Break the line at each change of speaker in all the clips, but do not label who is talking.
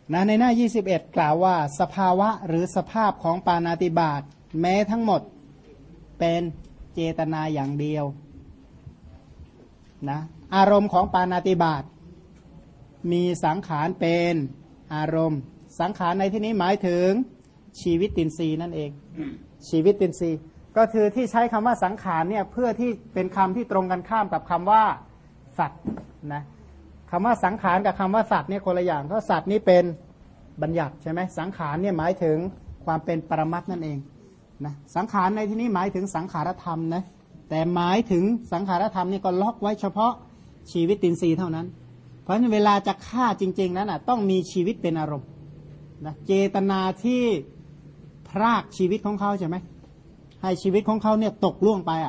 นะในหน้า21กล่าวว่าสภาวะหรือสภาพของปาณาติบาตแม้ทั้งหมดเป็นเจตนาอย่างเดียวนะอารมณ์ของปาณาติบาตมีสังขารเป็นอารมณ์สังขารในที่นี้หมายถึงชีวิตตินทรีย์นั่นเองชีวิตตินทรีย์ก็คือที่ใช้คำว่าสังขารเนี่ยเพื่อที่เป็นคำที่ตรงกันข้ามกับคำว่าสัตว์นะคำว่าสังขารกับคำว่าสัตว์เนี่ยคนละอย่างเพราะสัตว์นี่เป็นบัญญัติใช่ไหมสังขารเนี่ยหมายถึงความเป็นปรมัตถ์นั่นเองนะสังขารในที่นี้หมายถึงสังขารธรรมนะแต่หมายถึงสังขารธรรมนี่ก็ล็อกไว้เฉพาะชีวิตตินทรีย์เท่านั้นเพราะฉะนั้นเวลาจะฆ่าจริงๆนั้นอ่ะต้องมีชีวิตเป็นอารมณ์นะเจตนาที่พรากชีวิตของเขาใช่ไหมให้ชีวิตของเขาเนี่ยตกล่วงไป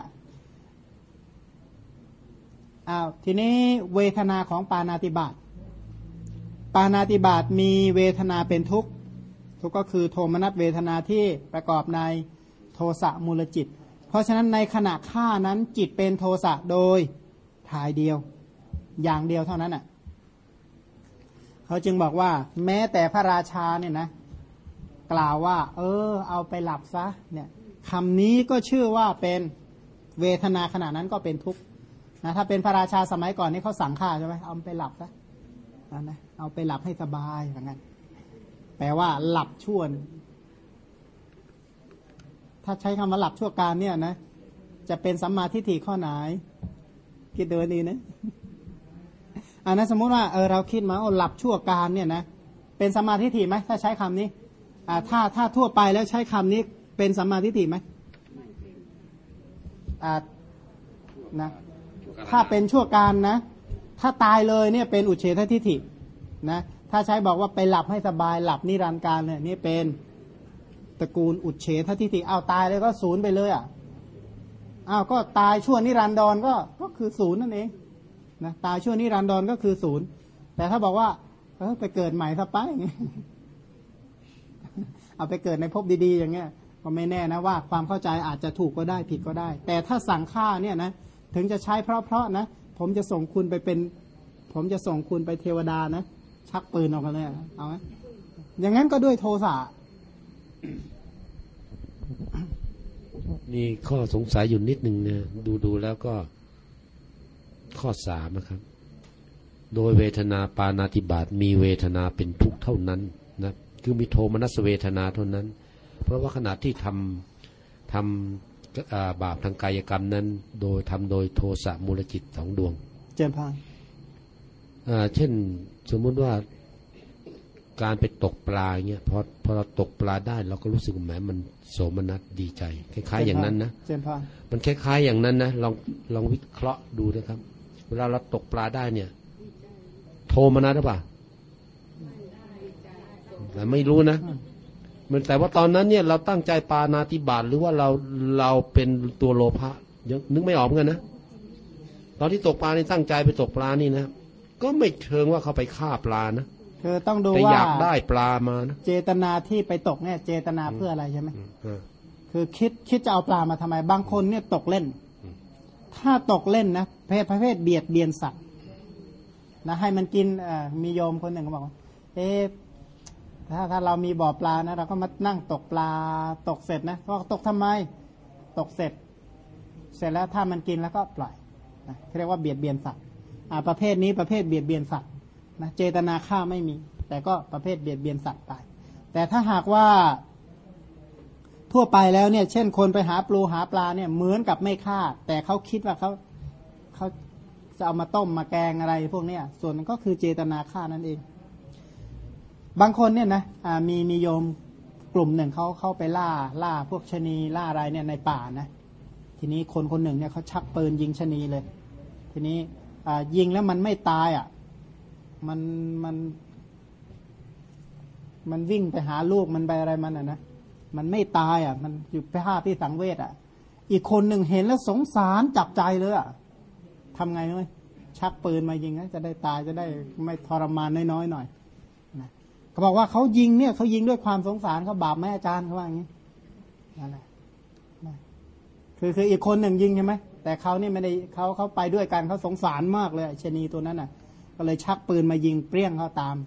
ทีนี้เวทนาของปาณาติบาตปาณาติบาตมีเวทนาเป็นทุกข์ทุกข์ก็คือโทมนัสเวทนาที่ประกอบในโทสะมูลจิตเพราะฉะนั้นในขณะฆ่านั้นจิตเป็นโทสะโดยถ่ายเดียวอย่างเดียวเท่านั้นเขาจึงบอกว่าแม้แต่พระราชาเนี่ยนะกล่าวว่าเอาไปหลับซะเนี่ยคำนี้ก็ชื่อว่าเป็นเวทนาขณะนั้นก็เป็นทุกข์นะถ้าเป็นพระราชาสมัยก่อนนี่เขาสั่งฆ่าใช่ไหมเอาไปหลับซะนะเอาไปหลับให้สบายอย่างนั้นแปลว่าหลับชั่วถ้าใช้คำว่าหลับชั่วการเนี่ยนะจะเป็นสัมมาทิฏฐิข้อไหนคิดดูดีนะนะสมมุติว่าเราคิดมาหลับชั่วการเนี่ยนะเป็นสัมมาทิฏฐิไหมถ้าใช้คำนี้ถ้าทั่วไปแล้วใช้คำนี้เป็นสัมมาทิฏฐิไหมนะถ้าเป็นชั่วการนะถ้าตายเลยเนี่ยเป็นอุเฉททิฏฐินะถ้าใช้บอกว่าไปหลับให้สบายหลับนิรันดร์การเนี่ยนี่เป็นตระกูลอุเฉททิฏฐิตายเลยก็ศูนย์ไปเลยก็ตายชั่วนิรันดรก็คือศูนย์นั่นเองนะตายชั่วนิรันดรก็คือศูนย์แต่ถ้าบอกว่าไปเกิดใหม่ซะไปอย่างเงี้ยเอาไปเกิดในภพดีๆอย่างเงี้ยก็ไม่แน่นะว่าความเข้าใจอาจจะถูกก็ได้ผิดก็ได้แต่ถ้าสั่งฆ่าเนี่ยนะถึงจะใช้เพราะนะผมจะส่งคุณไปเทวดานะชักปืนออกมาเลยเอาไหมอย่างนั้นก็ด้วยโทสะ
มีข้อสงสัยอยู่นิดนึงนะดูแล้วก็ข้อ3นะครับโดยเวทนาปาณาติบาตมีเวทนาเป็นทุกข์เท่านั้นนะคือมีโทมนัสเวทนาเท่านั้นเพราะว่าขณะที่ทำบาปทางกายกรรมนั้นโดยโทสะมูลจิต2 ดวง
เจริญพร
เช่นสมมุติว่าการไปตกปลาเงี้ยพอเราตกปลาได้เราก็รู้สึกแหมมันโสมนัสดีใจคล้ายๆอย่างนั้นนะมันคล้ายๆอย่างนั้นนะลองวิเคราะห์ดูนะครับเวลาเราตกปลาได้เนี่ยโทมนัสหรือเปล่าแต่ไม่รู้นะมันแต่ว่าตอนนั้นเนี่ยเราตั้งใจปาณาติบาตหรือว่าเราเป็นตัวโลภะยังนึกไม่ออกเหมือนกันนะตอนที่ตกปลานี่ตั้งใจไปตกปลานี่นะก็ไม่เชิงว่าเขาไปฆ่าปลานะ
คือต้องดู
ว่า
อยาก
ได้ปลามานะ
เจตนาที่ไปตกเนี่ยเจตนาเพื่ออะไรใช่ไหมคือคิดจะเอาปลามาทำไมบางคนเนี่ยตกเล่นถ้าตกเล่นนะประเภทเบียดเบียนสัตว์นะให้มันกินมีโยมคนหนึ่งเขาบอกว่าถ้าเรามีบ่อปลานะเราก็มานั่งตกปลาตกเสร็จนะก็ตกทำไมตกเสร็จแล้วถ้ามันกินแล้วก็ปล่อยนะเรียกว่าเบียดเบียนสัตว์ประเภทนี้ประเภทเบียดเบียนสัตว์นะเจตนาฆ่าไม่มีแต่ก็ประเภทเบียดเบียนสัตว์ไปแต่ถ้าหากว่าทั่วไปแล้วเนี่ยเช่นคนไปหาปูหาปลาเนี่ยเหมือนกับไม่ฆ่าแต่เขาคิดว่าเขาจะเอามาต้มมาแกงอะไรพวกเนี้ยส่วนมันก็คือเจตนาฆ่านั่นเองบางคนเนี่ยนะมีโยมกลุ่มหนึ่งเขาไปล่าพวกชะนีล่าอะไรเนี่ยในป่านะทีนี้คนหนึ่งเนี่ยเขาชักปืนยิงชะนีเลยทีนี้ยิงแล้วมันไม่ตายมันวิ่งไปหาลูกมันไปอะไรมันนะมันไม่ตายมันอยู่ภาพที่สังเวชอีกคนหนึ่งเห็นแล้วสงสารจับใจเลยทำไงเลยชักปืนมายิงนะจะได้ตายจะได้ไม่ทรมานน้อยๆหน่อยนะเขาบอกว่าเขายิงด้วยความสงสารเขาบาปไหมอาจารย์เขาว่าอย่างนี้นั่นแหละคืออีกคนหนึ่งยิงใช่ไหมแต่เขานี่ไม่ได้เขาไปด้วยกันเขาสงสารมากเลยชะนีตัวนั้นก็เลยชักปืนมายิงเปรี้ยงเขาตาม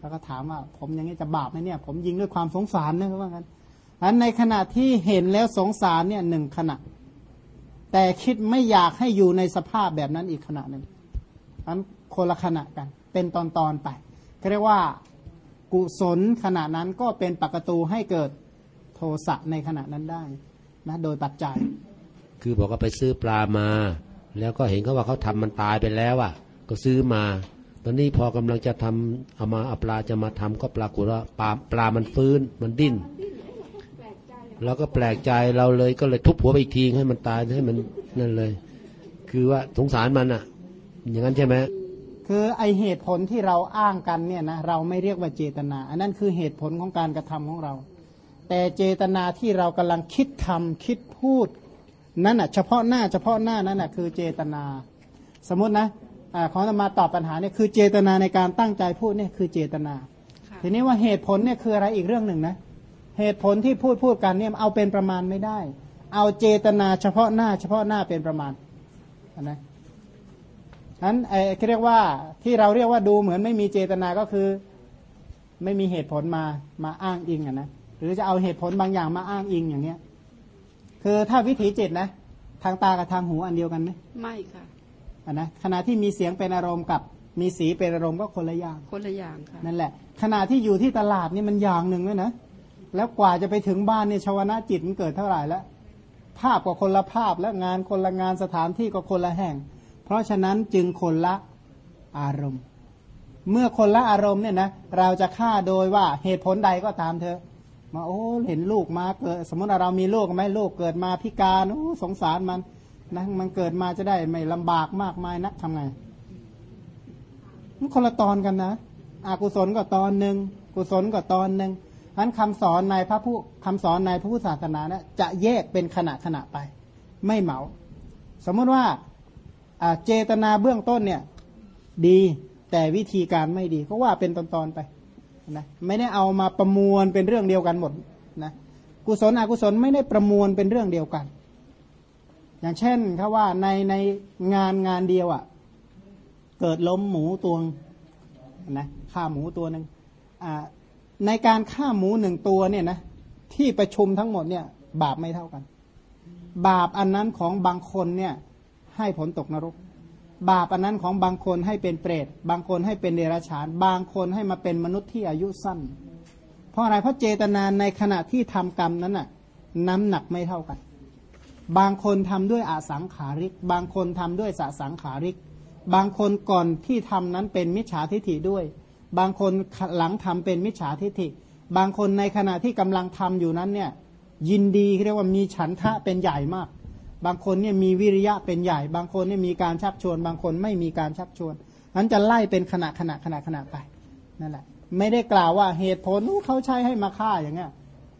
เขาก็ถามว่าผมอย่างนี้จะบาปไหมเนี่ยผมยิงด้วยความสงสารนะเขาว่างั้นอันในขณะที่เห็นแล้วสงสารเนี่ย1 ขณะแต่คิดไม่อยากให้อยู่ในสภาพแบบนั้นอีกขณะหนึ่งอันคนละขณะกันเป็นตอนๆไปเรียกว่ากุศลขณะนั้นก็เป็นปัจจัยให้เกิดโทสะในขณะนั้นได้นะโดยปัจจัย
คือบอกว่าไปซื้อปลามาแล้วก็เห็นเขาว่าเขาทำมันตายไปแล้วอ่ะก็ซื้อมาตอนนี้พอกำลังจะทำเอาปลาจะมาทำก็ปรากฏว่าปลามันฟื้นมันดิ้นเราก็แปลกใจเราเลยก็เลยทุบหัวไปอีกทีให้มันตายให้มันนั่นเลยคือว่าสงสารมันอ่ะอย่างนั้นใช่ไหม
คือไอเหตุผลที่เราอ้างกันเนี่ยนะเราไม่เรียกว่าเจตนาอันนั้นคือเหตุผลของการกระทำของเราแต่เจตนาที่เรากำลังคิดทำคิดพูดนั่นอ่ะเฉพาะหน้านั่นอ่ะคือเจตนาสมมตินะของอาตมาตอบปัญหาเนี่ยคือเจตนาในการตั้งใจพูดเนี่ยคือเจตนาทีนี้ว่าเหตุผลเนี่ยคืออะไรอีกเรื่องหนึ่งนะเหตุผลที่พูดกันเนี่ยเอาเป็นประมาณไม่ได้เอาเจตนาเฉพาะหน้าเป็นประมาณนะนั้นเรียกว่าที่เราเรียกว่าดูเหมือนไม่มีเจตนาก็คือไม่มีเหตุผลมาอ้างอิงนะหรือจะเอาเหตุผลบางอย่างมาอ้างอิงอย่างเนี้ยคือถ้าวิถีจิตนะทางตากับทางหูอันเดียวกันไหม
ไม่ค่ะ
นะขณะที่มีเสียงเป็นอารมณ์กับมีสีเป็นอารมณ์ก็คนละอย่าง
ค่ะ
นั่นแหละขณะที่อยู่ที่ตลาดนี่มันอย่างหนึ่งเลยนะแล้วกว่าจะไปถึงบ้านเนี่ยชวนะจิตมันเกิดเท่าไหร่แล้วภาพก็คนละภาพและงานคนละงานสถานที่ก็คนละแห่งเพราะฉะนั้นจึงคนละอารมณ์เมื่อคนละอารมณ์เนี่ยนะเราจะฆ่าโดยว่าเหตุผลใดก็ตามเธอมาโอ้เห็นลูกมาเกิดสมมติเรามีลูกไหมลูกเกิดมาพิการโอ้สงสารมันนะมันเกิดมาจะได้ไม่ลำบากมากมายนักทำไงมันคนละตอนกันนะอกุศลก็ตอนหนึ่งกุศลก็ตอนหนึ่งนั้นคำสอนในพระพุทธศาสนานะจะแยกเป็นขณะไปไม่เหมาสมมติว่าเจตนาเบื้องต้นเนี่ยดีแต่วิธีการไม่ดีก็ว่าเป็นตอนๆไปนะไม่ได้เอามาประมวลเป็นเรื่องเดียวกันหมดนะกุศลอกุศลไม่ได้ประมวลเป็นเรื่องเดียวกันอย่างเช่นเขาว่าในงานเดียวเกิดล้มหมูตัวนะฆ่าหมูตัวนึงในการฆ่าหมู1 ตัวเนี่ยนะที่ประชุมทั้งหมดเนี่ยบาปไม่เท่ากันบาปอันนั้นของบางคนเนี่ยให้ผลตกนรกบาปอันนั้นของบางคนให้เป็นเปรตบางคนให้เป็นเดรัจฉานบางคนให้มาเป็นมนุษย์ที่อายุสั้นเพราะอะไรเพราะเจตนาในขณะที่ทำกรรมนั้นน่ะน้ำหนักไม่เท่ากันบางคนทำด้วยอสังขาริกบางคนทำด้วยสสังขาริกบางคนก่อนที่ทำนั้นเป็นมิจฉาทิฏฐิด้วยบางคนหลังทำเป็นมิจฉาทิฏฐิบางคนในขณะที่กำลังทำอยู่นั้นเนี่ยยินดีเรียกว่ามีฉันทะเป็นใหญ่มากบางคนเนี่ยมีวิริยะเป็นใหญ่บางคนเนี่ยมีการชักชวนบางคนไม่มีการชักชวนนั้นจะไล่เป็นขณะไปนั่นแหละไม่ได้กล่าวว่าเหตุผลเขาใช้ให้มาฆ่าอย่างเงี้ย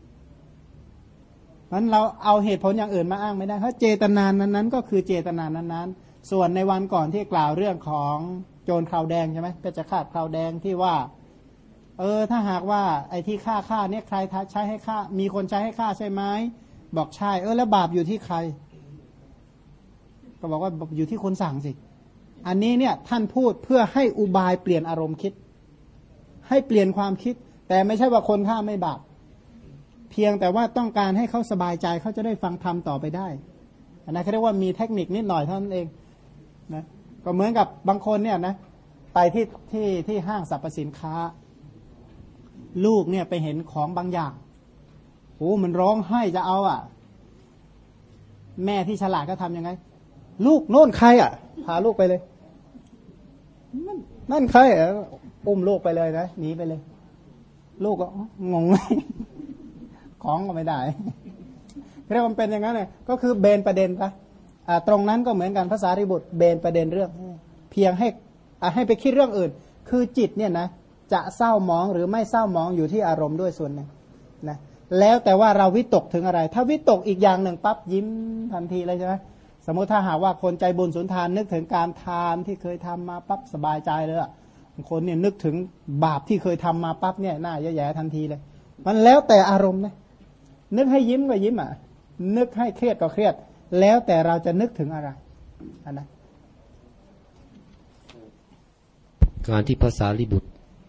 นั้นเราเอาเหตุผลอย่างอื่นมาอ้างไม่ได้เพราะเจตนานั้นก็คือเจตนานั้นส่วนในวันก่อนที่กล่าวเรื่องของโจรคราวแดงใช่ไหมก็จะฆ่าคราวแดงที่ว่าถ้าหากว่าไอ้ที่ฆ่าเนี่ยใครใช้ให้ฆ่ามีคนใช้ให้ฆ่าใช่ไหมบอกใช่แล้วบาปอยู่ที่ใครก็บอกว่าอยู่ที่คนสั่งสิอันนี้เนี่ยท่านพูดเพื่อให้อุบายเปลี่ยนอารมณ์คิดให้เปลี่ยนความคิดแต่ไม่ใช่ว่าคนฆ่าไม่บาปเพียงแต่ว่าต้องการให้เขาสบายใจเขาจะได้ฟังธรรมต่อไปได้อันนั้นเขาเรียกว่ามีเทคนิคนิดหน่อยเท่านั้นเองนะก็เหมือนกับบางคนเนี่ยนะไปที่ห้างสรรพสินค้าลูกเนี่ยไปเห็นของบางอย่างโอ้มันร้องไห้จะเอาแม่ที่ฉลาดก็ทำยังไงลูกโน่นใครพาลูกไปเลยนั่นใครอุ้มลูกไปเลยนะหนีไปเลยลูกก็งงของก็ไม่ได้เรียกว่ามันเป็นอย่างนั้นเลยก็คือเบนประเด็นปะตรงนั้นก็เหมือนกันภาษาริบุตรเบนประเด็นเรื่องเพียงให้ไปคิดเรื่องอื่นคือจิตเนี่ยนะจะเศร้าหมองหรือไม่เศร้าหมองอยู่ที่อารมณ์ด้วยส่วนหนึ่งนะแล้วแต่ว่าเราวิตกถึงอะไรถ้าวิตกอีกอย่างหนึ่งปั๊บยิ้มทันทีเลยใช่ไหมสมมติถ้าหากว่าคนใจบุญสุนทานนึกถึงการทานที่เคยทำมาปั๊บสบายใจเลยบางคนเนี่ยนึกถึงบาปที่เคยทำมาปั๊บเนี่ยหน้าแย่ๆทันทีเลยมันแล้วแต่อารมณ์นะนึกให้ยิ้มก็ยิ้มนึกให้เครียดก็เครียดแล้วแต่เราจะนึกถึงอะไรนะ
การที่ภาษาลิบุตร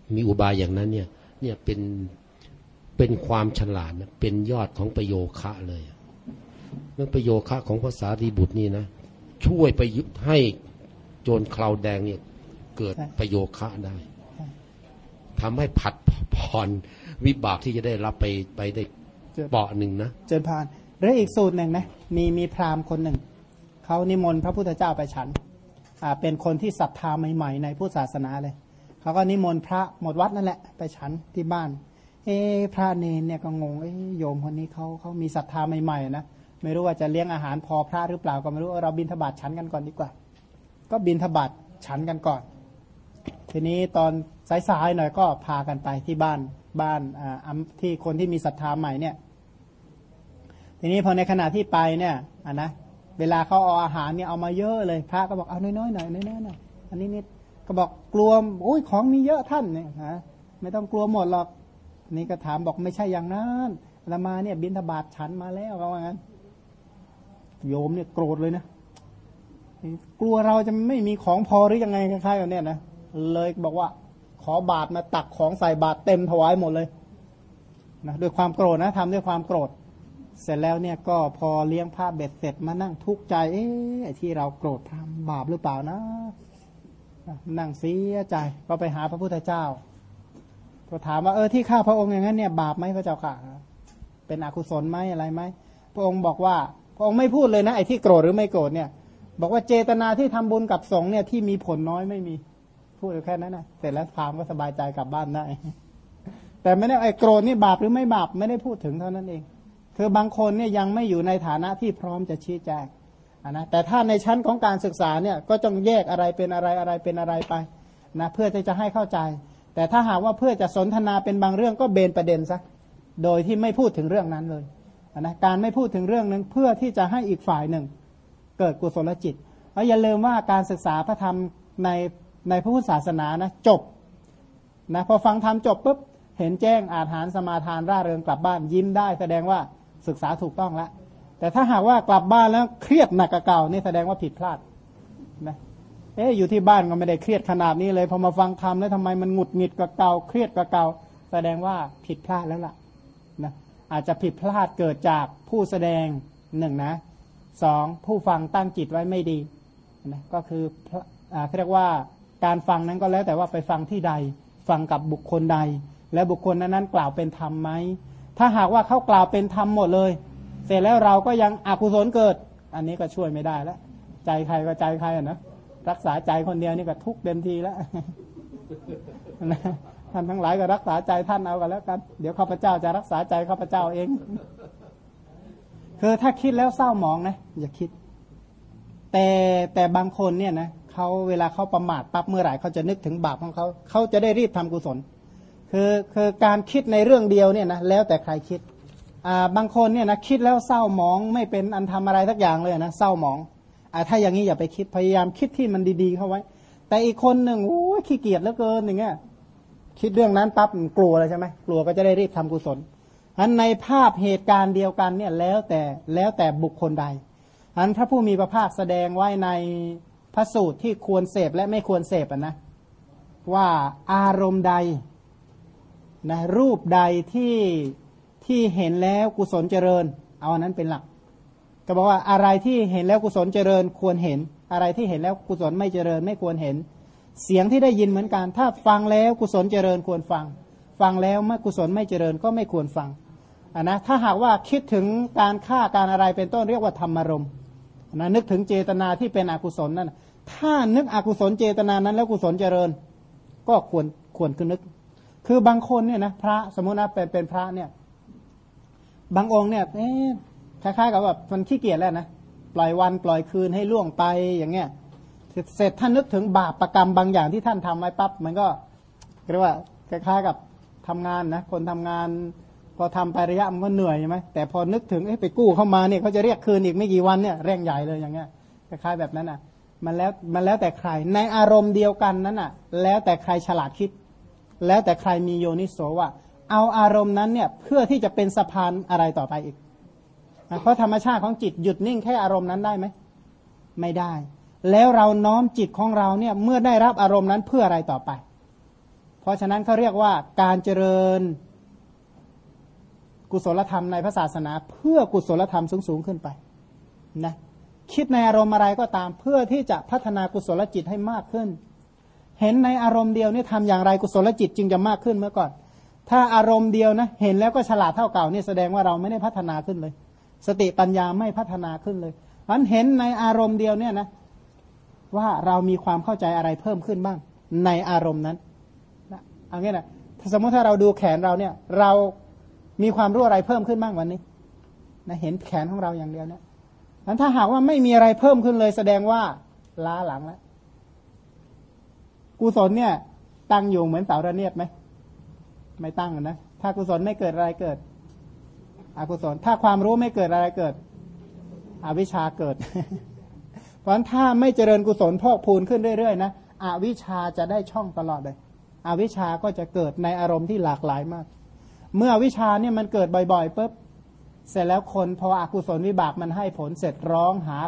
มีอุบายอย่างนั้นเนี่ยเป็นความฉลาดนะเป็นยอดของประโยคะเลยเรื่องประโยคะของภาษารีบุตรนี่นะช่วยไปยุดให้โจรคราวแดงเนี่ยเกิดประโยคะได้ทำให้ผัดผ่อนวิบากที่จะได้รับไปได้เปาะหนึ่งนะ
เจริญพรหรืออีกสูตรหนึ่งนะมีพราหมณ์คนหนึ่งเขานิมนต์พระพุทธเจ้าไปฉันเป็นคนที่ศรัทธาใหม่ๆในพุทธศาสนาเลยเขาก็นิมนต์พระหมดวัดนั่นแหละไปฉันที่บ้านพระเนรเนี่ยก็งงโยมคนนี้เขามีศรัทธาใหม่ๆนะไม่รู้ว่าจะเลี้ยงอาหารพอพระหรือเปล่าก็ไม่รู้เราบิณฑบาตฉันกันก่อนดีกว่าก็บิณฑบาตฉันกันก่อนทีนี้ตอนสายๆหน่อยก็พากันไปที่บ้านที่คนที่มีศรัทธาใหม่เนี่ยทีนี้พอในขณะที่ไปเนี่ยนะเวลาเขาเอาอาหารเนี่ยเอามาเยอะเลยพระก็บอกเอาน้อยๆหน่อยน้อยๆหน่อยอันนี้นิดก็บอกกลัวโอ้ยของมีเยอะท่านเนี่ยนะไม่ต้องกลัวหมดหรอกนี่ก็ถามบอกไม่ใช่อย่างนั้นอาตมาเนี่ยบิณฑบาตฉันมาแล้วเขาว่างั้นโยมเนี่ยโกรธเลยนะกลัวเราจะไม่มีของพอหรือยังไงคล้ายๆกันเนี่ยนะเลยบอกว่าขอบาตรมาตักของใส่บาตรเต็มถวายหมดเลยนะด้วยความโกรธนะทำด้วยความโกรธเสร็จแล้วเนี่ยก็พอเลี้ยงผ้าเบ็ดเสร็จมานั่งทุกข์ใจไอ้ที่เราโกรธทำบาปหรือเปล่านะนั่งเสียใจก็ไปหาพระพุทธเจ้าก็ถามว่าที่ข้าพระองค์อย่างนั้นเนี่ยบาปไหมพระเจ้าค่ะเป็นอกุศลไหมอะไรไหมพระองค์บอกว่าพระองค์ไม่พูดเลยนะไอ้ที่โกรธหรือไม่โกรธเนี่ยบอกว่าเจตนาที่ทำบุญกับสงฆ์เนี่ยที่มีผลน้อยไม่มีพูดแค่นั้นนะเสร็จแล้วพราหมณ์ก็สบายใจกลับบ้านได้แต่ไม่ได้ไอ้โกรธนี่บาปหรือไม่บาปไม่ได้พูดถึงเท่านั้นเองคือบางคนเนี่ยยังไม่อยู่ในฐานะที่พร้อมจะชี้แจงนะแต่ถ้าในชั้นของการศึกษาเนี่ยก็ต้องแยกอะไรเป็นอะไรอะไรเป็นอะไรไปนะเพื่อที่จะให้เข้าใจแต่ถ้าหากว่าเพื่อจะสนทนาเป็นบางเรื่องก็เบนประเด็นซะโดยที่ไม่พูดถึงเรื่องนั้นเลยนะการไม่พูดถึงเรื่องนึงเพื่อที่จะให้อีกฝ่ายหนึ่งเกิดกุศลจิตแล้วอย่าลืมว่าการศึกษาพระธรรมในพระพุทธศาสนานะจบนะพอฟังธรรมจบปุ๊บเห็นแจ้งอาถรรพ์สมาทานร่าเริงกลับบ้านยิ้มได้แสดงว่าศึกษาถูกต้องแล้วแต่ถ้าหากว่ากลับบ้านแล้วเครียดหนักกว่าเก่านี่แสดงว่าผิดพลาดนะอยู่ที่บ้านก็ไม่ได้เครียดขนาดนี้เลยพอมาฟังธรรมแล้วทำไมมันหงุดหงิดกว่าเก่าเครียดกว่าเก่าแสดงว่าผิดพลาดแล้วล่ะนะอาจจะผิดพลาดเกิดจากผู้แสดงหนึ่งนะสองผู้ฟังตั้งจิตไว้ไม่ดีนะก็คือเรียกว่าการฟังนั้นก็แล้วแต่ว่าไปฟังที่ใดฟังกับบุคคลใดและบุคคลนั้นกล่าวเป็นธรรมไหมถ้าหากว่าเขากล่าวเป็นธรรมหมดเลยเสร็จแล้วเราก็ยังอกุศลเกิดอันนี้ก็ช่วยไม่ได้แล้วใจใครก็ใจใครนะรักษาใจคนเดียวนี่ก็ทุกข์เต็มทีแล้วท่านทั้งหลายก็รักษาใจท่านเอากันแล้วกันเดี๋ยวข้าพเจ้าจะรักษาใจข้าพเจ้าเองคือถ้าคิดแล้วเศร้าหมองนะอย่าคิดแต่บางคนเนี่ยนะเขาเวลาเขาประมาทปั๊บเมื่อไหร่เขาจะนึกถึงบาปของเขาจะได้รีบทำกุศลคือการคิดในเรื่องเดียวเนี่ยนะแล้วแต่ใครคิดบางคนเนี่ยนะคิดแล้วเศร้าหมองไม่เป็นอันทำอะไรสักอย่างเลยนะเศร้าหมองถ้าอย่างนี้อย่าไปคิดพยายามคิดที่มันดีๆเข้าไว้แต่อีกคนหนึ่งโอ้ยขี้เกียจเหลือเกินอย่างเงี้ยคิดเรื่องนั้นปั๊บกลัวเลยใช่ไหมกลัวก็จะได้รีบทำกุศลอันในภาพเหตุการณ์เดียวกันเนี่ยแล้วแต่บุคคลใดอันพระผู้มีพระภาคแสดงไว้ในพระสูตรที่ควรเสพและไม่ควรเสพนะว่าอารมณ์ใดนะรูปใดที่เห็นแล้วกุศลเจริญเอาอันนั้นเป็นหลักก็บอกว่าอะไรที่เห็นแล้วกุศลเจริญควรเห็นอะไรที่เห็นแล้วกุศลไม่เจริญไม่ควรเห็นเสียงที่ได้ยินเหมือนกันถ้าฟังแล้วกุศลเจริญควรฟังฟังแล้วเมื่อกุศลไม่เจริญก็ไม่ควรฟังนะถ้าหากว่าคิดถึงการฆ่าการอะไรเป็นต้นเรียกว่าธรรมารมณ์นะนึกถึงเจตนาที่เป็นอกุศลนั่นถ้านึกอกุศลเจตนานั้นแล้วกุศลเจริญก็ควรคือนึกคือบางคนเนี่ยนะพระสมมตินะเป็นพระเนี่ยบางองค์เนี่ยคล้ายๆกับแบบมันขี้เกียจแล้วนะปล่อยวันปล่อยคืนให้ล่วงไปอย่างเงี้ยเสร็จท่านนึกถึงบาปประกรรมบางอย่างที่ท่านทำไว้ปั๊บมันก็เรียกว่าคล้ายๆกับทำงานนะคนทำงานพอทำไประยะมันก็เหนื่อยใช่ไหมแต่พอนึกถึงไปกู้เข้ามาเนี่ยเขาจะเรียกคืนอีกไม่กี่วันเนี่ยแรงใหญ่เลยอย่างเงี้ยคล้ายๆแบบนั้นอ่ะมันแล้วแต่ใครในอารมณ์เดียวกันนั้นอ่ะแล้วแต่ใครฉลาดคิดแล้วแต่ใครมีโยนิโสว่าเอาอารมณ์นั้นเนี่ยเพื่อที่จะเป็นสะพานอะไรต่อไปอีกเพราะธรรมชาติของจิตหยุดนิ่งแค่อารมณ์นั้นได้ไหมไม่ได้แล้วเราน้อมจิตของเราเนี่ยเมื่อได้รับอารมณ์นั้นเพื่ออะไรต่อไปพราะฉะนั้นเขาเรียกว่าการเจริญกุศลธรรมในพระศาสนาเพื่อกุศลธรรมสูงขึ้นไปนะคิดในอารมณ์อะไรก็ตามเพื่อที่จะพัฒนากุศลจิตให้มากขึ้นเห็นในอารมณ์เดียวนี่ทำอย่างไรกุศลจิตจึงจะมากขึ้นเมื่อก่อนถ้าอารมณ์เดียวนะเห็นแล้วก็ฉลาดเท่าเก่านี่แสดงว่าเราไม่ได้พัฒนาขึ้นเลยสติปัญญาไม่พัฒนาขึ้นเลยมันเห็นในอารมณ์เดียวเนี่ยนะว่าเรามีความเข้าใจอะไรเพิ่มขึ้นบ้างในอารมณ์นั้นนะเอางี้นะสมมติถ้าเราดูแขนเราเนี่ยเรามีความรู้อะไรเพิ่มขึ้นบ้างวันนี้นะเห็นแขนของเราอย่างเดียวเนี่ยนั้นถ้าหากว่าไม่มีอะไรเพิ่มขึ้นเลยแสดงว่าล้าหลังแล้วกุศลเนี่ยตั้งอยู่เหมือนเสาระเนียดไหมไม่ตั้งนะถ้ากุศลไม่เกิดอะไรเกิดอกุศลถ้าความรู้ไม่เกิดอะไรเกิดอวิชชาเกิด เพราะฉะนั้นถ้าไม่เจริญกุศลพอกพูนขึ้นเรื่อยๆนะอวิชชาจะได้ช่องตลอดเลยอวิชชาก็จะเกิดในอารมณ์ที่หลากหลายมากเมื่ออวิชชาเนี่ยมันเกิดบ่อยๆปุ๊บเสร็จแล้วคนพออกุศลวิบากมันให้ผลเสร็จร้องหา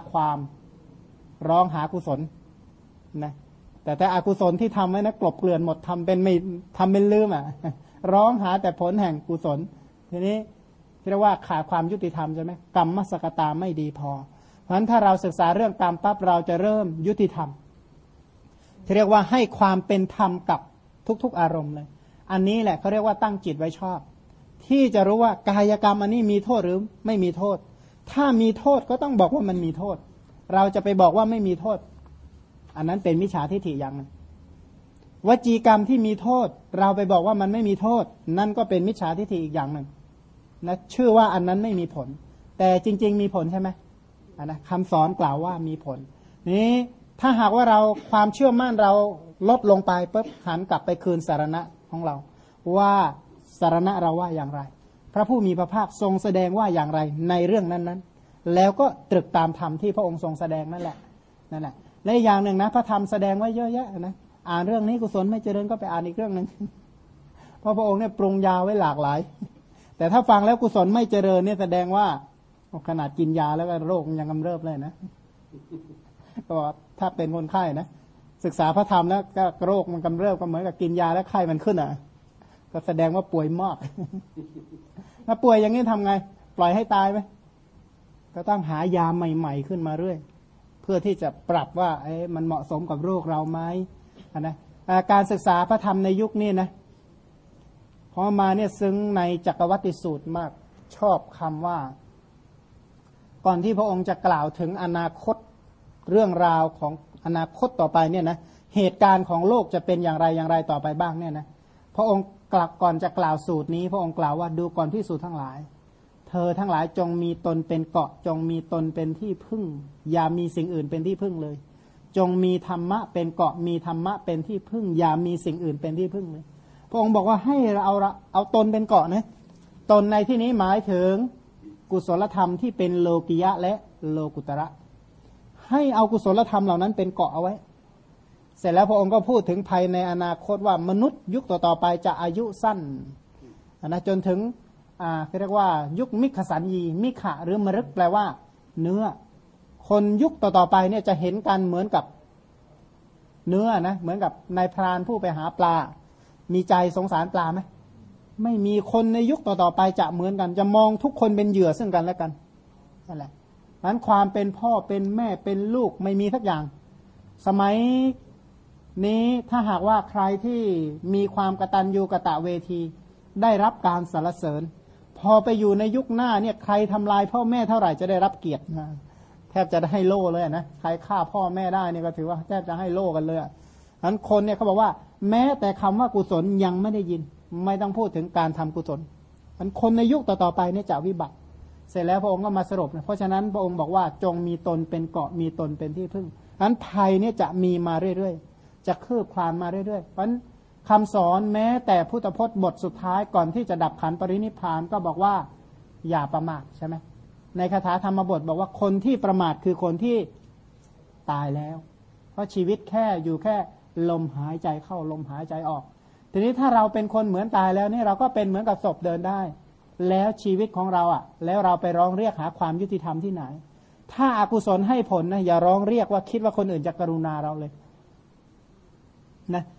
กุศลนะแต่อกุศลที่ทำไว้นะกลบเกลื่อนหมดทำเป็นลืมอ่ะร้องหาแต่ผลแห่งกุศลทีนี้เรียกว่าขาดความยุติธรรมใช่ไหมกรรมสกตาไม่ดีพอเพราะฉะนั้นถ้าเราศึกษาเรื่องกรรมปั๊บเราจะเริ่มยุติธรรมที่เรียกว่าให้ความเป็นธรรมกับทุกๆอารมณ์เลยอันนี้แหละเขาเรียกว่าตั้งจิตไว้ชอบที่จะรู้ว่ากายกรรมอันนี้มีโทษหรือไม่มีโทษถ้ามีโทษก็ต้องบอกว่ามันมีโทษเราจะไปบอกว่าไม่มีโทษอันนั้นเป็นมิจฉาทิฏฐิอย่างนึงวจีกรรมที่มีโทษเราไปบอกว่ามันไม่มีโทษนั่นก็เป็นมิจฉาทิฏฐิอีกอย่างหนึ่งนะชื่อว่าอันนั้นไม่มีผลแต่จริงๆมีผลใช่ไหมนะคำสอนกล่าวว่ามีผลนี้ถ้าหากว่าเราความเชื่อมั่นเราลดลงไปปุ๊บหันกลับไปคืนสารณะของเราว่าสารณะเราว่าอย่างไรพระผู้มีพระภาคทรงแสดงว่าอย่างไรในเรื่องนั้นๆแล้วก็ตรึกตามธรรมที่พระองค์ทรงแสดงนั่นแหละและอย่างหนึ่งนะพระธรรมแสดงไว้เยอะแยะนะอ่านเรื่องนี้กุศลไม่เจริญก็ไปอ่านอีกเรื่องนึงเพราะพระองค์เนี่ยปรุงยาไว้หลากหลายแต่ถ้าฟังแล้วกุศลไม่เจริญเนี่ยแสดงว่าขนาดกินยาแล้วก็โรคยังกำเริบเลยนะก็ถ้าเป็นคนไข้นะศึกษาพระธรรมแล้วก็โรคมันกำเริบก็เหมือนกับกินยาแล้วไข้มันขึ้นอ่ะก็แสดงว่าป่วยมากถ้าป่วยอย่างนี้ทำไงปล่อยให้ตายไหมก็ต้องหายาใหม่ๆขึ้นมาเรื่อยเพื่อที่จะปรับว่ามันเหมาะสมกับโรคเราไหมนะการศึกษาพระธรรมในยุคนี้นะพอมาเนี่ยซึ้งในจักรวัติสูตรมากชอบคำว่าก่อนที่พระองค์จะกล่าวถึงอนาคตเรื่องราวของอนาคตต่อไปเนี่ยนะเหตุการณ์ของโลกจะเป็นอย่างไรต่อไปบ้างเนี่ยนะพระองค์ก่อนจะกล่าวสูตรนี้พระองค์กล่าวว่าดูก่อนภิกษุทั้งหลายเธอทั้งหลายจงมีตนเป็นเกาะจงมีตนเป็นที่พึ่งอย่ามีสิ่งอื่นเป็นที่พึ่งเลยจงมีธรรมะเป็นเกาะมีธรรมะเป็นที่พึ่งอย่ามีสิ่งอื่นเป็นที่พึ่งเลยพระองค์บอกว่าให้เราเอาตนเป็นเกาะนะตนในที่นี้หมายถึงกุศลธรรมที่เป็นโลกิยะและโลกุตระให้เอากุศลธรรมเหล่านั้นเป็นเกาะเอาไว้เสร็จแล้วพระองค์ก็พูดถึงภัยในอนาคตว่ามนุษย์ยุคต่อๆไปจะอายุสั้นนะจนถึงเรียกว่ายุคมิขสัญญีมิขะหรือมฤคแปลว่าเนื้อคนยุคต่อๆไปเนี่ยจะเห็นกันเหมือนกับเนื้อนะเหมือนกับนายพรานผู้ไปหาปลามีใจสงสารปลาไหมไม่มีคนในยุคต่อๆไปจะเหมือนกันจะมองทุกคนเป็นเหยื่อซึ่งกันและกันนั่นแหละนั้นความเป็นพ่อเป็นแม่เป็นลูกไม่มีสักอย่างสมัยนี้ถ้าหากว่าใครที่มีความกตัญญูกตเวทีได้รับการสรรเสริญพอไปอยู่ในยุคหน้าเนี่ยใครทำลายพ่อแม่เท่าไหร่จะได้รับเกียรติแทบจะได้ให้โล่เลยนะใครฆ่าพ่อแม่ได้เนี่ยก็ถือว่าแทบจะให้โล่กันเลยนั้นคนเนี่ยเขาบอกว่าแม้แต่คำว่ากุศลยังไม่ได้ยินไม่ต้องพูดถึงการทำกุศลนั้นคนในยุคต่อๆไปเนี่ยจะวิบัติเสร็จแล้วพระองค์ก็มาสรุปเพราะฉะนั้นพระองค์บอกว่าจงมีตนเป็นเกาะมีตนเป็นที่พึ่งนั้นภัยเนี่ยจะมีมาเรื่อยๆจะคืบคลานมาเรื่อยๆเพราะคำสอนแม้แต่พุทธพจน์บทสุดท้ายก่อนที่จะดับขันธ์ปรินิพพานก็บอกว่าอย่าประมาทใช่ไหมในคาถาธรรมบทบอกว่าคนที่ประมาทคือคนที่ตายแล้วเพราะชีวิตแค่อยู่แค่ลมหายใจเข้าลมหายใจออกทีนี้ถ้าเราเป็นคนเหมือนตายแล้วนี่เราก็เป็นเหมือนกับศพเดินได้แล้วชีวิตของเราแล้วเราไปร้องเรียกหาความยุติธรรมที่ไหนถ้าอกุศลให้ผลนะอย่าร้องเรียกว่าคิดว่าคนอื่นจะกรุณาเราเลยนะ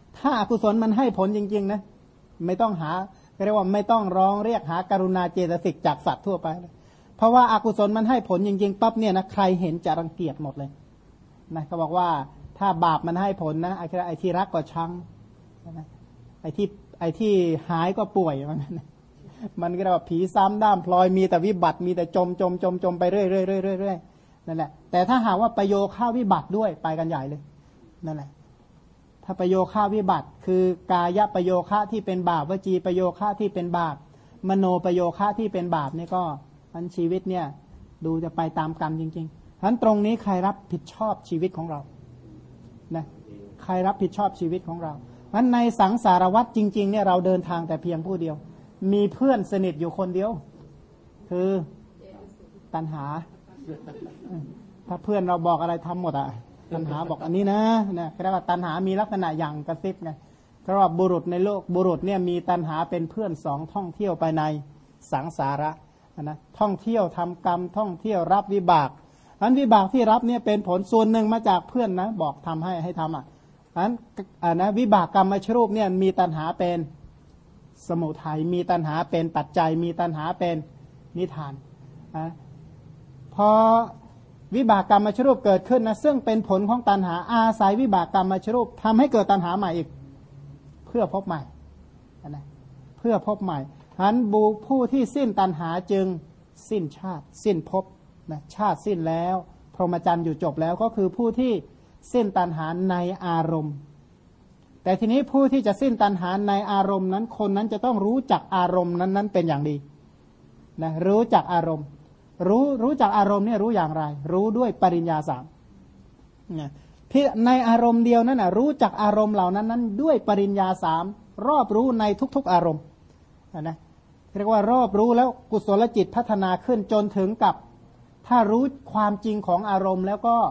ถ้าอกุศลมันให้ผลจริงๆนะไม่ต้องหาเรียกว่าไม่ต้องร้องเรียกหากรุณาเจตสิกจากสัตว์ทั่วไปเพราะว่าอากุศลมันให้ผลจริงๆปั๊บเนี่ยนะใครเห็นจะรังเกียจหมดเลยนะเขาบอกว่าถ้าบาปมันให้ผลนะไอ้ที่รักก็ชังนะไอ้ที่หายก็ป่วยมันก็เรียกว่าผีซ้ำด้ามพลอยมีแต่วิบัติมีแต่จมไปเรื่อยนั่นแหละแต่ถ้าหากว่าประโยค่าวิบัติด้วยไปกันใหญ่เลยนั่นแหละถ้าประโยค่าวิบัติคือกายประโยคะที่เป็นบาปวจีประโยคะที่เป็นบาปมโนประโยคะที่เป็นบาปนี่ก็ทั้งชีวิตเนี่ยดูจะไปตามกรรมจริงๆทั้นตรงนี้ใครรับผิดชอบชีวิตของเรานะใครรับผิดชอบชีวิตของเราเพราะในสังสารวัฏจริงๆเนี่ยเราเดินทางแต่เพียงผู้เดียวมีเพื่อนสนิทอยู่คนเดียวคือตัณหาถ้าเพื่อนเราบอกอะไรทำหมดอ่ะตัณหาบอกอันนี้นะเรียกว่าตัณหามีลักษณะอย่างกระซิบไงเพราะว่าบุรุษในโลกบุรุษเนี่ยมีตัณหาเป็นเพื่อนสองท่องเที่ยวไปในสังสาระนะท่องเที่ยวทำกรรมท่องเที่ยวรับวิบากอันวิบากที่รับเนี่ยเป็นผลส่วนหนึ่งมาจากเพื่อนนะบอกทำให้ทำอันนะวิบากกรรมมชรูปเนี่ยมีตัณหาเป็นสมุทัยมีตัณหาเป็นปัจจัยมีตัณหาเป็นนิทานพอวิบากกรรมมชรูปเกิดขึ้นนะซึ่งเป็นผลของตัณหาอาศัยวิบากกรรมมชรูปทำให้เกิดตัณหาใหม่อีกเพื่อพบใหม่นะเพื่อพบใหม่ฉะนั้นผู้ที่สิ้นตัณหาจึงสิ้นชาติสิ้นภพนะชาติสิ้นแล้วพรหมจรรย์อยู่จบแล้วก็คือผู้ที่สิ้นตัณหาในอารมณ์แต่ทีนี้ผู้ที่จะสิ้นตัณหาในอารมณ์นั้นคนนั้นจะต้องรู้จักอารมณ์นั้นเป็นอย่างดีนะรู้จักอารมณ์รู้จักอารมณ์เนี่ยรู้อย่างไรรู้ด้วยปริญญาสามเนี่ยในอารมณ์เดียวนั้นนะรู้จักอารมณ์เหล่านั้นด้วยปริญญาสามรอบรู้ในทุกๆอารมณ์นะเรียกว่ารอบรู้แล้วกุศลจิตพัฒนาขึ้นจนถึงกับถ้ารู้ความจริงของอารมณ์แล้วก็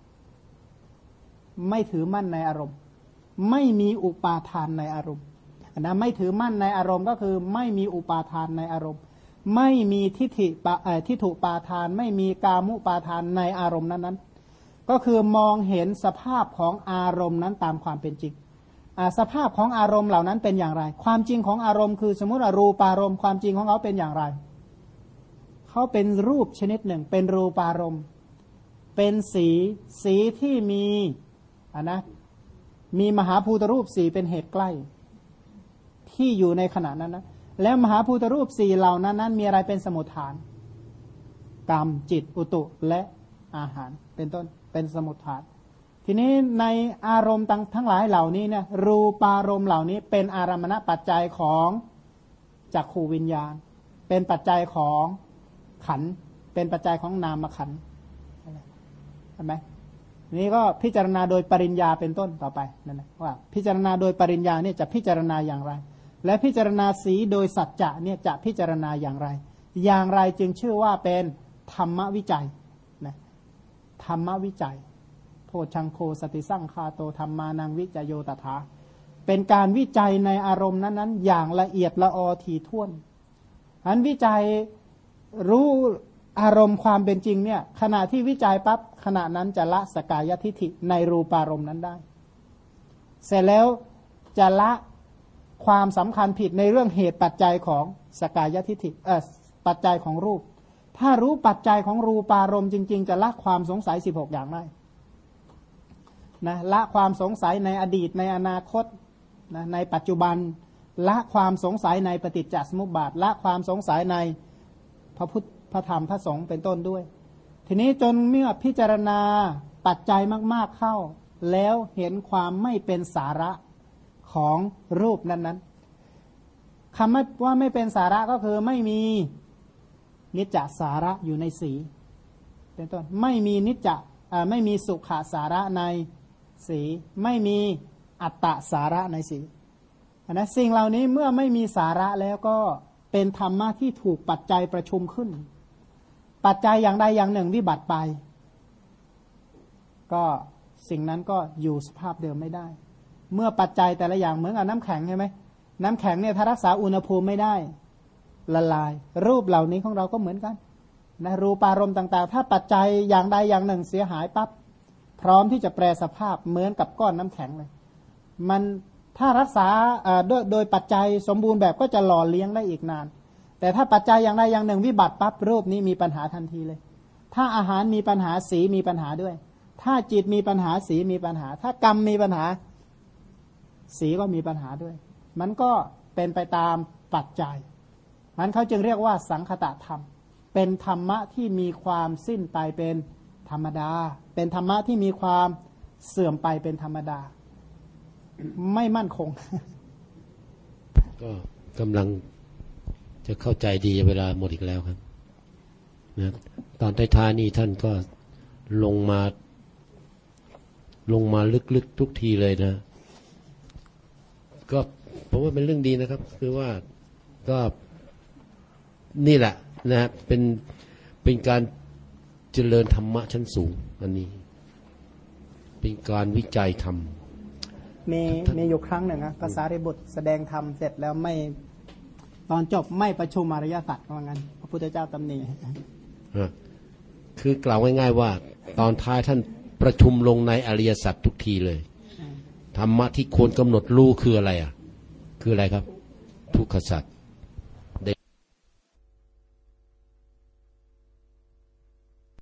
ไม่ถือมั่นในอารมณ์ไม่มีอุปาทานในอารมณ์นะไม่ถือมั่นในอารมณ์ก็คือไม่มีอุปาทานในอารมณ์ไม่มีทิฏฐุปาทานไม่มีกามุปาทานในอารมณ์นั้นก็คือมองเห็นสภาพของอารมณ์นั้นตามความเป็นจริงสภาพของอารมณ์เหล่านั้นเป็นอย่างไรความจริงของอารมณ์คือสมมุติว่ารูปารมณ์ความจริงของเขาเป็นอย่างไรเขาเป็นรูปชนิดหนึ่งเป็นรูปารมณ์เป็นสีที่มีมีมหาภูตรูปสี่เป็นเหตุใกล้ที่อยู่ในขณะนั้นนะแล้วมหาภูตรูปสี่เหล่านั้นมีอะไรเป็นสมุฏฐานกรรมจิตอุตุและอาหารเป็นต้นเป็นสมุฏฐานทีนี้ในอารมณ์ทั้งหลายเหล่านี้เนี่ยรูปารมณ์เหล่านี้เป็นอารมณปัจจัยของจักขูวิญญาณเป็นปัจจัยของขันธ์เป็นปัจจัยของนามขันธ์เห็นไหมนี้ก็พิจารณาโดยปริญญาเป็นต้นต่อไปนั่นแหละว่าพิจารณาโดยปริญญาเนี่ยจะพิจารณาอย่างไรและพิจารณาสีโดยสัจจะเนี่ยจะพิจารณาอย่างไรอย่างไรจึงชื่อว่าเป็นธรรมวิจัยนะธรรมวิจัยโพชังโคสติสั่งคาโตธรรมานังวิจโยตถาเป็นการวิจัยในอารมณ์นั้นๆอย่างละเอียดละออถี่ถ้วนอันวิจัยรู้อารมณ์ความเป็นจริงเนี่ยขณะที่วิจัยปั๊บขณะนั้นจะละสกายทิฏฐิในรูปารมณ์นั้นได้เสร็จแล้วจะละความสำคัญผิดในเรื่องเหตุปัจจัยของสกายทิฏฐิปัจจัยของรูปถ้ารู้ปัจจัยของรูปารมณ์จริงๆจะละความสงสัย16อย่างได้นะละความสงสัยในอดีตในอนาคตนะในปัจจุบันละความสงสัยในปฏิจจสมุปบาทละความสงสัยในพระพุทธพระธรรมพระสงฆ์เป็นต้นด้วยทีนี้จนเมื่อพิจารณาปัจจัยมากๆเข้าแล้วเห็นความไม่เป็นสาระของรูปนั้นๆคำว่าไม่เป็นสาระก็คือไม่มีนิจจสาระอยู่ในสีเป็นต้นไม่มีนิจจไม่มีสุขสาระในสีไม่มีอัตตสาระในสีนะสิ่งเหล่านี้เมื่อไม่มีสาระแล้วก็เป็นธรรมะที่ถูกปัจจัยประชุมขึ้นปัจจัยอย่างใดอย่างหนึ่งวิบัติไปก็สิ่งนั้นก็อยู่สภาพเดิมไม่ได้เมื่อปัจจัยแต่ละอย่างเหมือนกับน้ำแข็งใช่ไหมน้ำแข็งเนี่ยถ้ารักษาอุณหภูมิไม่ได้ละลายรูปเหล่านี้ของเราก็เหมือนกันนะรูปารมณ์ต่างๆถ้าปัจจัยอย่างใดอย่างหนึ่งเสียหายปั๊บพร้อมที่จะแปรสภาพเหมือนกับก้อนน้ำแข็งเลยมันถ้ารักษาโดยปัจจัยสมบูรณ์แบบก็จะหล่อเลี้ยงได้อีกนานแต่ถ้าปัจจัยอย่างใดอย่างหนึ่งวิบัติปั๊บรูปนี้มีปัญหาทันทีเลยถ้าอาหารมีปัญหาสีมีปัญหาด้วยถ้าจิตมีปัญหาสีมีปัญหาถ้ากรรมมีปัญหาสีก็มีปัญหาด้วยมันก็เป็นไปตามปัจจัยมันเขาจึงเรียกว่าสังคตธรรมเป็นธรรมะที่มีความสิ้นไปเป็นธรรมดาเป็นธรรมะที่มีความเสื่อมไปเป็นธรรมดาไม่มั่นคง
ก็กำลังจะเข้าใจดีเวลาหมดอีกแล้วครับนะตอนท้ายๆนี่ท่านก็ลงมาลึกๆทุกทีเลยนะก็ผมว่าเป็นเรื่องดีนะครับคือว่าก็นี่แหละนะเป็นการเจริญธรรมะชั้นสูงอันนี้เป็นการวิจัยธรรม
มีอยู่ครั้งหนึ่งนะภาษาริบุตรแสดงธรรมเสร็จแล้วไม่ตอนจบไม่ประชุมอริยสัจว่างั้นพระพุทธเจ้าตำหนิ
คือกล่าวง่ายๆว่าตอนท้ายท่านประชุมลงในอริยสัจทุกทีเลยธรรมะที่ควรกำหนดรู้คืออะไรคืออะไรครับทุกขสัจ